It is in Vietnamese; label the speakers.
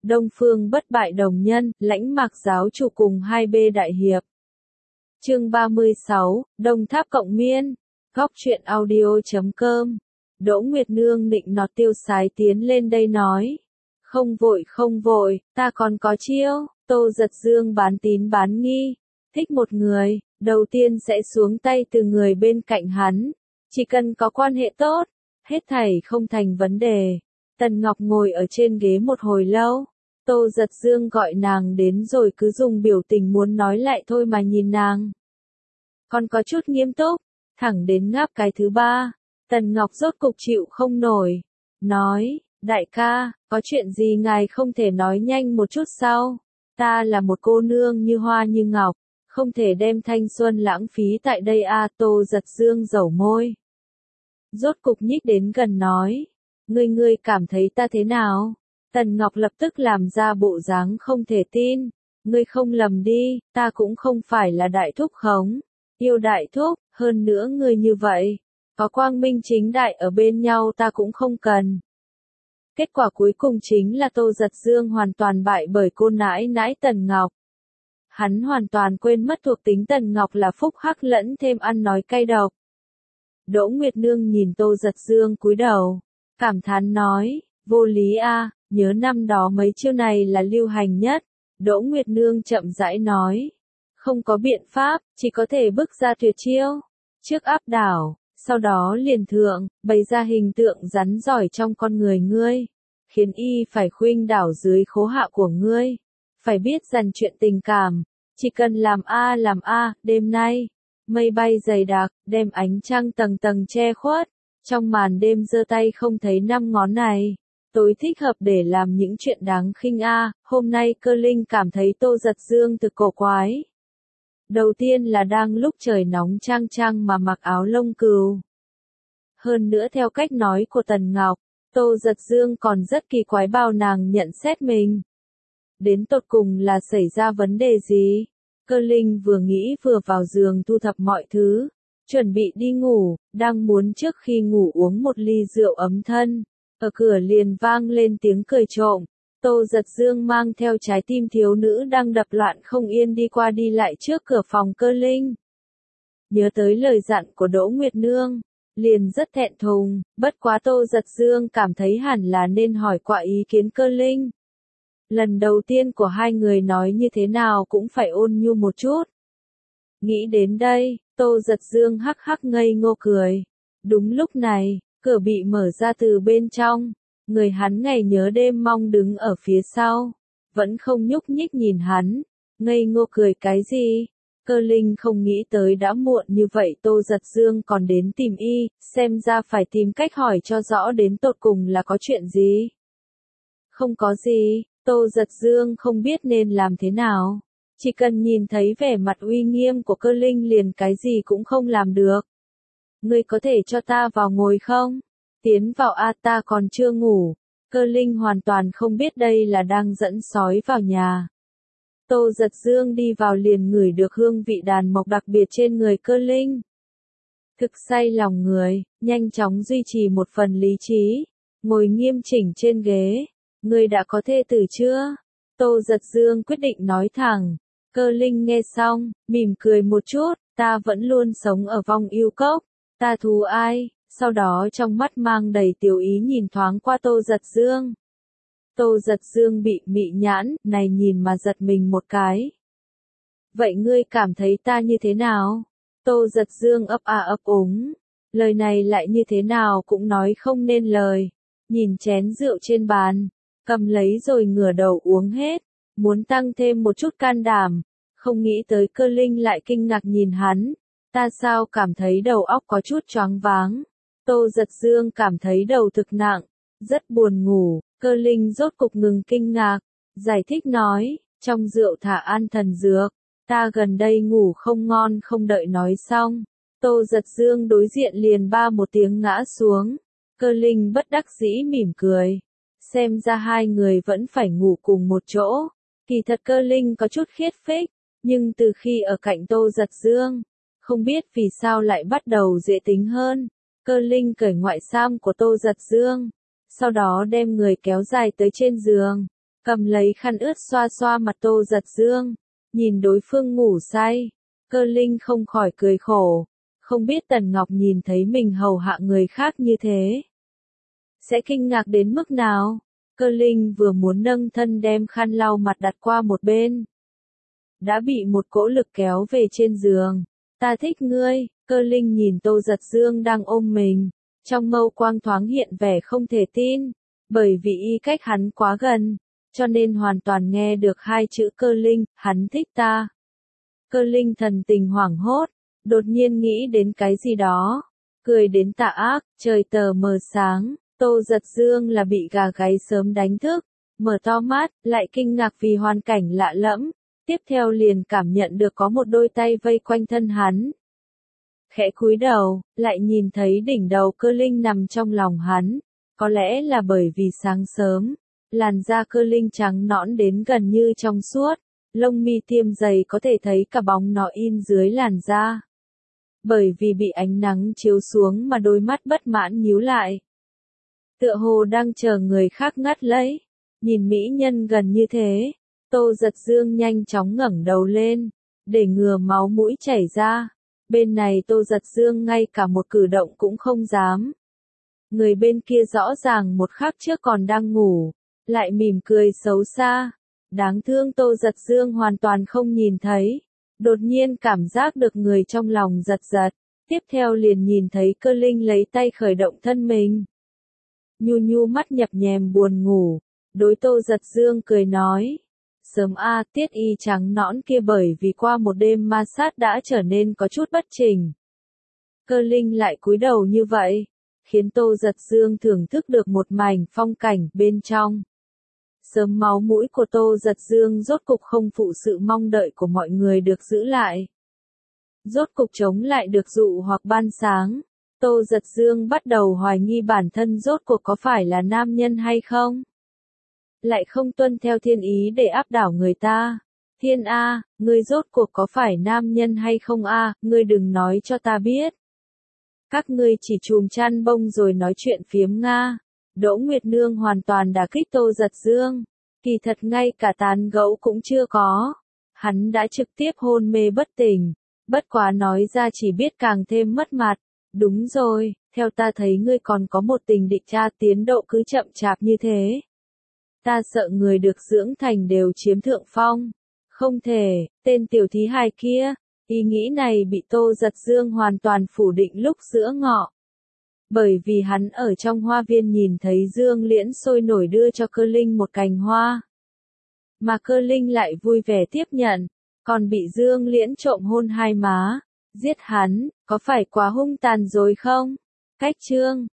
Speaker 1: Đông Phương bất bại đồng nhân, Lãnh Mạc giáo chủ cùng 2B đại hiệp. Chương 36, Đông Tháp Cộng Miên, Góc truyện audio.com. Đỗ Nguyệt Nương nịnh nọt Tiêu Sái tiến lên đây nói. Không vội, ta còn có chiêu. Tô Giật Dương bán tín bán nghi. Thích một người, đầu tiên sẽ xuống tay từ người bên cạnh hắn. Chỉ cần có quan hệ tốt, hết thảy không thành vấn đề. Tần Ngọc ngồi ở trên ghế một hồi lâu. Tô Giật Dương gọi nàng đến rồi cứ dùng biểu tình muốn nói lại thôi mà nhìn nàng. Còn có chút nghiêm túc, thẳng đến ngáp cái thứ ba. Tần Ngọc rốt cục chịu không nổi. Nói, đại ca, có chuyện gì ngài không thể nói nhanh một chút sao? Ta là một cô nương như hoa như ngọc, không thể đem thanh xuân lãng phí tại đây a. Tô Giật Dương dẩu môi. Rốt cục nhích đến gần nói. Ngươi cảm thấy ta thế nào? Tần Ngọc lập tức làm ra bộ dáng không thể tin. Ngươi không lầm đi, ta cũng không phải là đại thúc khống. Yêu đại thúc, hơn nữa ngươi như vậy. Có quang minh chính đại ở bên nhau ta cũng không cần. Kết quả cuối cùng chính là Tô Giật Dương hoàn toàn bại bởi cô nãi nãi Tần Ngọc. Hắn hoàn toàn quên mất thuộc tính Tần Ngọc là phúc hắc lẫn thêm ăn nói cay độc. Đỗ Nguyệt Nương nhìn Tô Giật Dương cúi đầu, cảm thán nói, vô lý a, nhớ năm đó mấy chiêu này là lưu hành nhất. Đỗ Nguyệt Nương chậm rãi nói, không có biện pháp, chỉ có thể bức ra tuyệt chiêu. Trước áp đảo, sau đó liền thượng, bày ra hình tượng rắn giỏi trong con người ngươi, khiến y phải khuynh đảo dưới khố hạ của ngươi. Phải biết dằn chuyện tình cảm, chỉ cần làm a, đêm nay, mây bay dày đặc, đem ánh trăng tầng tầng che khuất, trong màn đêm giơ tay không thấy năm ngón này, tối thích hợp để làm những chuyện đáng khinh a. Hôm nay Cơ Linh cảm thấy Tô Giật Dương thực cổ quái. Đầu tiên là đang lúc trời nóng chang chang mà mặc áo lông cừu. Hơn nữa theo cách nói của Tần Ngọc, Tô Giật Dương còn rất kỳ quái bao nàng nhận xét mình. Đến tột cùng là xảy ra vấn đề gì? Cơ Linh vừa nghĩ vừa vào giường thu thập mọi thứ, chuẩn bị đi ngủ, đang muốn trước khi ngủ uống một ly rượu ấm thân. Ở cửa liền vang lên tiếng cười trộm. Tô Giật Dương mang theo trái tim thiếu nữ đang đập loạn không yên đi qua đi lại trước cửa phòng Cơ Linh. Nhớ tới lời dặn của Đỗ Nguyệt Nương, liền rất thẹn thùng, bất quá Tô Giật Dương cảm thấy hẳn là nên hỏi qua ý kiến Cơ Linh. Lần đầu tiên của hai người nói như thế nào cũng phải ôn nhu một chút. Nghĩ đến đây, Tô Giật Dương hắc hắc ngây ngô cười. Đúng lúc này, cửa bị mở ra từ bên trong. Người hắn ngày nhớ đêm mong đứng ở phía sau, vẫn không nhúc nhích nhìn hắn, ngây ngô cười cái gì? Cơ Linh không nghĩ tới đã muộn như vậy Tô Giật Dương còn đến tìm y, xem ra phải tìm cách hỏi cho rõ đến tột cùng là có chuyện gì. Không có gì, Tô Giật Dương không biết nên làm thế nào, chỉ cần nhìn thấy vẻ mặt uy nghiêm của Cơ Linh liền cái gì cũng không làm được. Ngươi có thể cho ta vào ngồi không? Tiến vào a, ta còn chưa ngủ. Cơ Linh hoàn toàn không biết đây là đang dẫn sói vào nhà. Tô Giật Dương đi vào liền ngửi được hương vị đàn mộc đặc biệt trên người Cơ Linh. Thực say lòng người, nhanh chóng duy trì một phần lý trí, ngồi nghiêm chỉnh trên ghế. Ngươi đã có thê tử chưa? Tô Giật Dương quyết định nói thẳng. Cơ Linh nghe xong, mỉm cười một chút, ta vẫn luôn sống ở vong yêu cốc. Ta thù ai? Sau đó trong mắt mang đầy tiểu ý nhìn thoáng qua Tô Giật Dương. Tô Giật Dương bị mị nhãn, này nhìn mà giật mình một cái. Vậy ngươi cảm thấy ta như thế nào? Tô Giật Dương ấp a ấp úng. Lời này lại như thế nào cũng nói không nên lời. Nhìn chén rượu trên bàn, cầm lấy rồi ngửa đầu uống hết. Muốn tăng thêm một chút can đảm. Không nghĩ tới Cơ Linh lại kinh ngạc nhìn hắn. Ta sao cảm thấy đầu óc có chút choáng váng. Tô Giật Dương cảm thấy đầu thực nặng, rất buồn ngủ. Cơ Linh rốt cục ngừng kinh ngạc, giải thích nói, trong rượu thả an thần dược, ta gần đây ngủ không ngon. Không đợi nói xong, Tô Giật Dương đối diện liền ba một tiếng ngã xuống. Cơ Linh bất đắc dĩ mỉm cười, xem ra hai người vẫn phải ngủ cùng một chỗ. Kỳ thật Cơ Linh có chút khiết phích, nhưng từ khi ở cạnh Tô Giật Dương, không biết vì sao lại bắt đầu dễ tính hơn. Cơ Linh cởi ngoại sam của Tô Giật Dương, sau đó đem người kéo dài tới trên giường. cầm lấy khăn ướt xoa xoa mặt Tô Giật Dương, nhìn đối phương ngủ say, Cơ Linh không khỏi cười khổ, không biết Tần Ngọc nhìn thấy mình hầu hạ người khác như thế, sẽ kinh ngạc đến mức nào. Cơ Linh vừa muốn nâng thân đem khăn lau mặt đặt qua một bên, đã bị một cỗ lực kéo về trên giường. Ta thích ngươi. Cơ Linh nhìn Tô Giật Dương đang ôm mình, trong mâu quang thoáng hiện vẻ không thể tin, bởi vì y cách hắn quá gần, cho nên hoàn toàn nghe được hai chữ Cơ Linh, hắn thích ta. Cơ Linh thần tình hoảng hốt, đột nhiên nghĩ đến cái gì đó, cười đến tà ác, trời tờ mờ sáng, Tô Giật Dương là bị gà gáy sớm đánh thức, mở to mắt, lại kinh ngạc vì hoàn cảnh lạ lẫm, tiếp theo liền cảm nhận được có một đôi tay vây quanh thân hắn. Khẽ cúi đầu, lại nhìn thấy đỉnh đầu Cơ Linh nằm trong lòng hắn, có lẽ là bởi vì sáng sớm, làn da Cơ Linh trắng nõn đến gần như trong suốt, lông mi tiêm dày có thể thấy cả bóng nó in dưới làn da. Bởi vì bị ánh nắng chiếu xuống mà đôi mắt bất mãn nhíu lại. Tựa hồ đang chờ người khác ngắt lấy, nhìn mỹ nhân gần như thế, Tô Giật Dương nhanh chóng ngẩng đầu lên, để ngừa máu mũi chảy ra. Bên này Tô Giật Dương ngay cả một cử động cũng không dám. Người bên kia rõ ràng một khắc trước còn đang ngủ, lại mỉm cười xấu xa. Đáng thương Tô Giật Dương hoàn toàn không nhìn thấy. Đột nhiên cảm giác được người trong lòng giật giật. Tiếp theo liền nhìn thấy Cơ Linh lấy tay khởi động thân mình. Nhu nhu mắt nhập nhèm buồn ngủ. Đối Tô Giật Dương cười nói. Sớm a, tiết y trắng nõn kia bởi vì qua một đêm ma sát đã trở nên có chút bất chỉnh. Cơ Linh lại cúi đầu như vậy, khiến Tô Giật Dương thưởng thức được một mảnh phong cảnh bên trong. Sớm máu mũi của Tô Giật Dương rốt cục không phụ sự mong đợi của mọi người được giữ lại. Rốt cục chống lại được dụ hoặc ban sáng. Tô Giật Dương bắt đầu hoài nghi bản thân rốt cuộc có phải là nam nhân hay không. Lại không tuân theo thiên ý để áp đảo người ta. Thiên A, ngươi rốt cuộc có phải nam nhân hay không A, ngươi đừng nói cho ta biết. Các ngươi chỉ chùm chăn bông rồi nói chuyện phiếm Nga. Đỗ Nguyệt Nương hoàn toàn đả kích Tô Giật Dương. Kỳ thật ngay cả tán gẫu cũng chưa có. Hắn đã trực tiếp hôn mê bất tỉnh. Bất quá nói ra chỉ biết càng thêm mất mặt. Đúng rồi, theo ta thấy ngươi còn có một tình địch cha tiến độ cứ chậm chạp như thế. Ta sợ người được dưỡng thành đều chiếm thượng phong. Không thể, tên tiểu thí hài kia. Ý nghĩ này bị Tô Giật Dương hoàn toàn phủ định lúc giữa ngọ. Bởi vì hắn ở trong hoa viên nhìn thấy Dương Liễn sôi nổi đưa cho Cơ Linh một cành hoa. Mà Cơ Linh lại vui vẻ tiếp nhận, còn bị Dương Liễn trộm hôn hai má. Giết hắn, có phải quá hung tàn rồi không? Cách chương